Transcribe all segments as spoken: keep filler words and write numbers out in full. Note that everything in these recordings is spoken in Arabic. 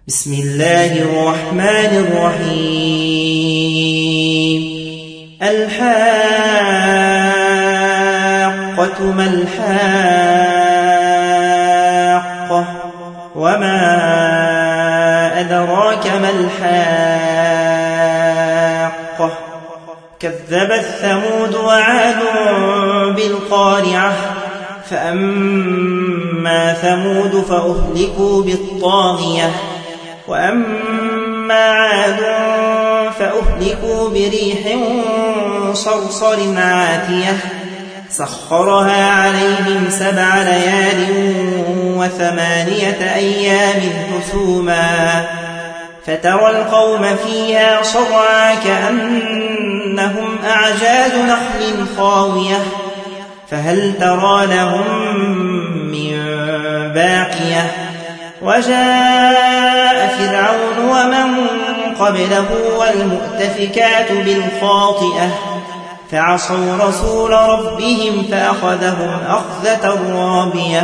بسم الله الرحمن الرحيم. الحاقة ما الحاقة وما أدراك ما الحاقة كذبت ثمود وعاد بالقارعة فأما ثمود فأهلكوا بالطاغية وأما عاد فأهلكوا بريح صرصر عاتية سخرها عليهم سبع ليال وثمانية أيام حسوما فترى القوم فيها صرعى كأنهم أعجاز نخل خاوية فهل ترى لهم من باقية وجاء فرعون ومن قبله والمؤتفكات بالخاطئة فعصوا رسول ربهم فأخذهم أخذة رابية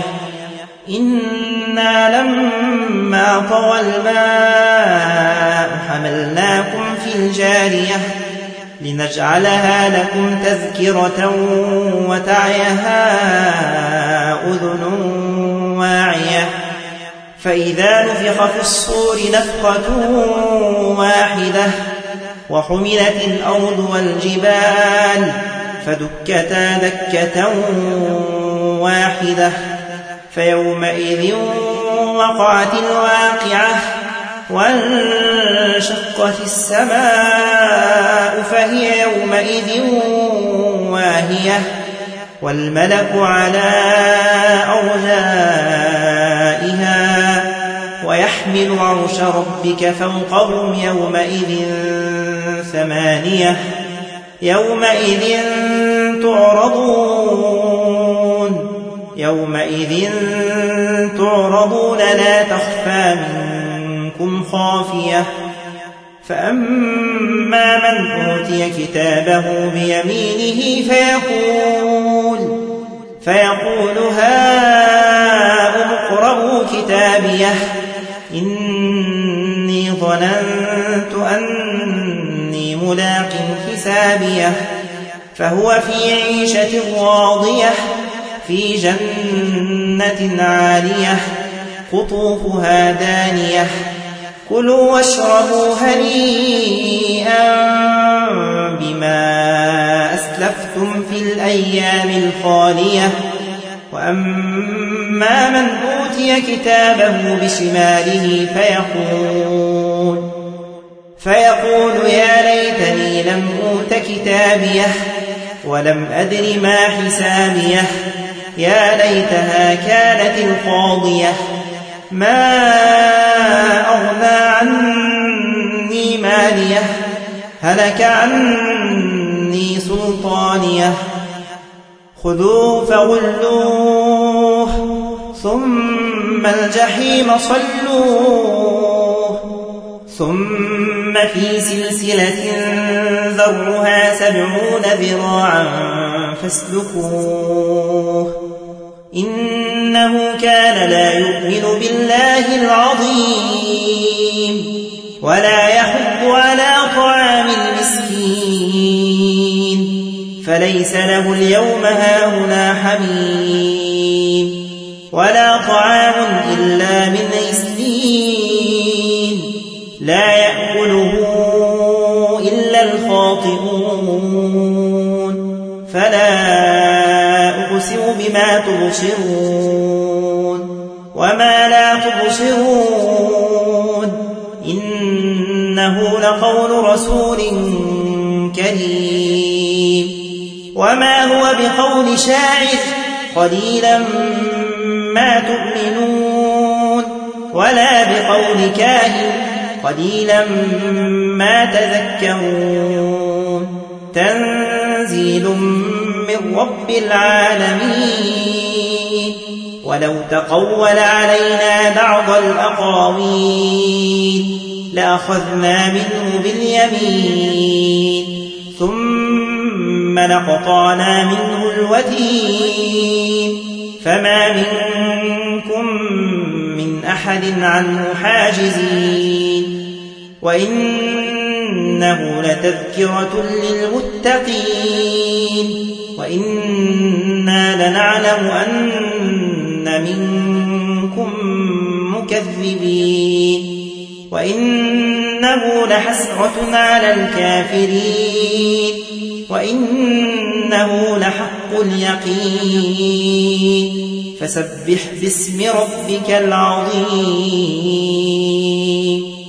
إنا لما طوى الماء حملناكم في الجارية لنجعلها لكم تذكرة وتعيها أذن واعية فإذا نفخ في الصور نفخة واحدة وحملت الأرض والجبال فدكتا دكة واحدة فيومئذ وقعت الواقعة وانشقت السماء فهي يومئذ واهية والملك على أرجائها ويحمل عرش ربك فوقهم يومئذ ثمانية يومئذ تعرضون يومئذ تعرضون لا تخفى منكم خافية فأما من أوتي كتابه بيمينه فيقول فيقول هاؤم اقرءوا كتابيه إني ظننت أني ملاق حسابيه فهو في عيشة راضية في جنة عالية قطوفها دانية كلوا واشربوا هنيئا بما أسلفتم في الأيام الخالية وأما من أوتي كتابه بشماله فيقول فيقول يا ليتني لم أوت كتابيه ولم أدر ما حسابيه يا ليتها كانت القاضية ما أغنى عني ماليه هلك عني سلطانيه خذوه فغلوه ثم الجحيم صلوه ثم في سلسلة ذرها سبعون ذراعا فاسلكوه إنه كان لا يؤمن بالله العظيم ولا يحض على طعام المسكين فليس له اليوم هاهنا حميم ولا طعام إلا من غسلين لا يأكله إلا الخاطئون فلا أقسم بما تبصرون وما لا تبصرون إنه لقول رسول كريم وما هو بقول شاعر قليلا ما تؤمنون ولا بقول كاهن قليلا ما تذكرون تنزيل من رب العالمين ولو تقول علينا بعض الأقاويل لأخذنا منه باليمين ثم لقطعنا منه الوتين فما منكم من أحد عنه حاجزين وإنه لتذكرة للمتقين وإنا لنعلم أن منكم مكذبين وإنه لحسرة على الكافرين وإنه لحق اليقين فسبح باسم ربك العظيم.